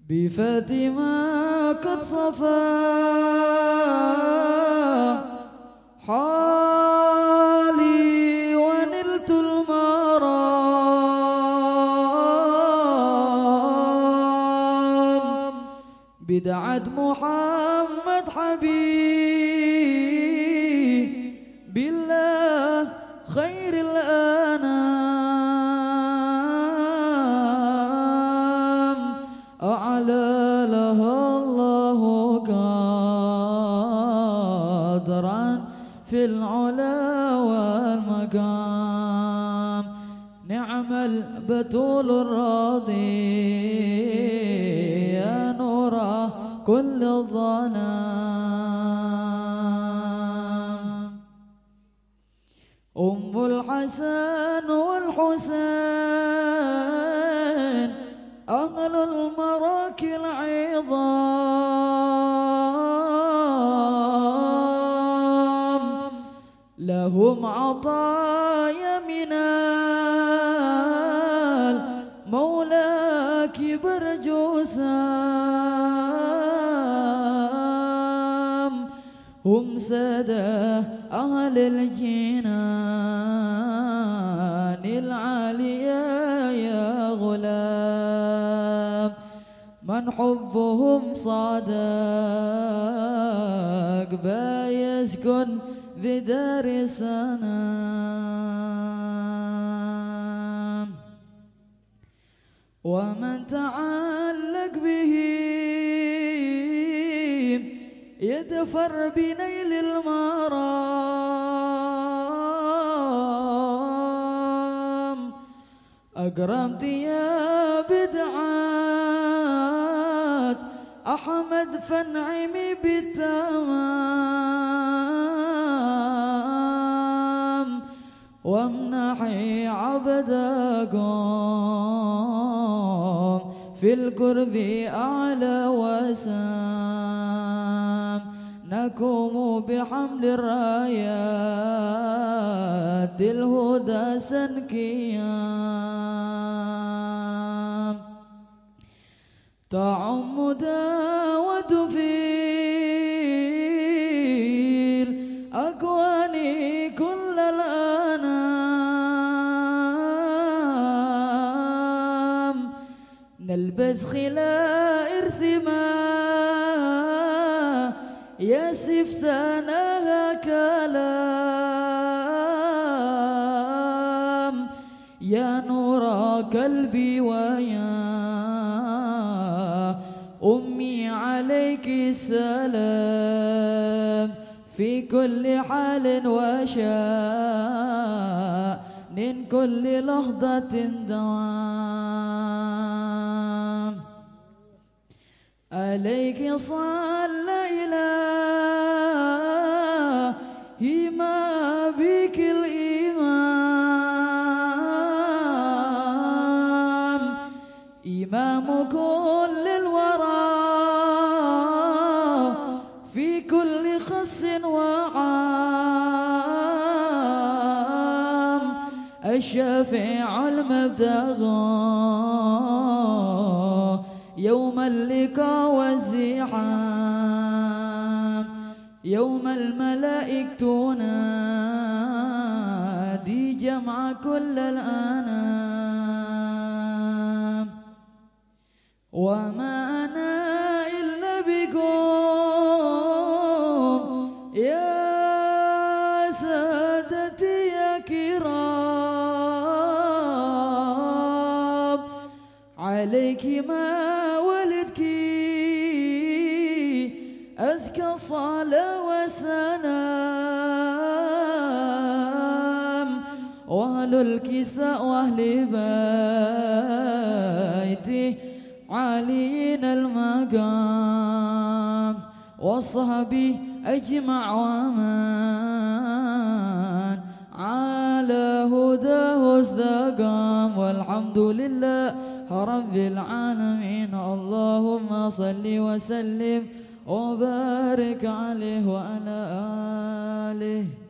بفاتمة قد صفى حالي ونلت المرام بدعة محمد حبيب بالله خير الأنام أعلى لها الله قدرا في العلا والمقام نعم البتول الراضي يا نور كل الظلام أم الحسن والحسين أهل المراكي العظام لهم عطايا من المولى كبر جسام هم سادة أهل الجنان العالية يا غلام من حبهم صادق يسكن بدار السلام ومن تعلق بهم يدفر بنيل المرام أكرمت يا بدعات أحمد فانعمي بالتمام وامنحي عبدكم في القرب أعلى وسام نكم بحمل الرايات الهدى سنكيام تعم داود في الأكوان كل الأنام نلبس خلا إرث ما يسف سنها كلام يا نور قلبي ويا أمي عليك السلام في كل حال وشان كل لحظة دوام عليك صلى إلهي ما بك الإمام إمام كل الورى في كل خص وعام الشافع المبتغى يوم اللقاء والزحام يوم الملائكة تنادي جمع كل الأنام وما أنا إلا بكم يا سادتي يا كرام عليك ما ولدك أزكى الصلاة والسلام وأهل الكساء وأهل بيتي علينا المقام والصحبي أجمع ومن على هداه استقام والحمد لله رب العالمين اللهم صل وسلم وبارك عليه وعلى آله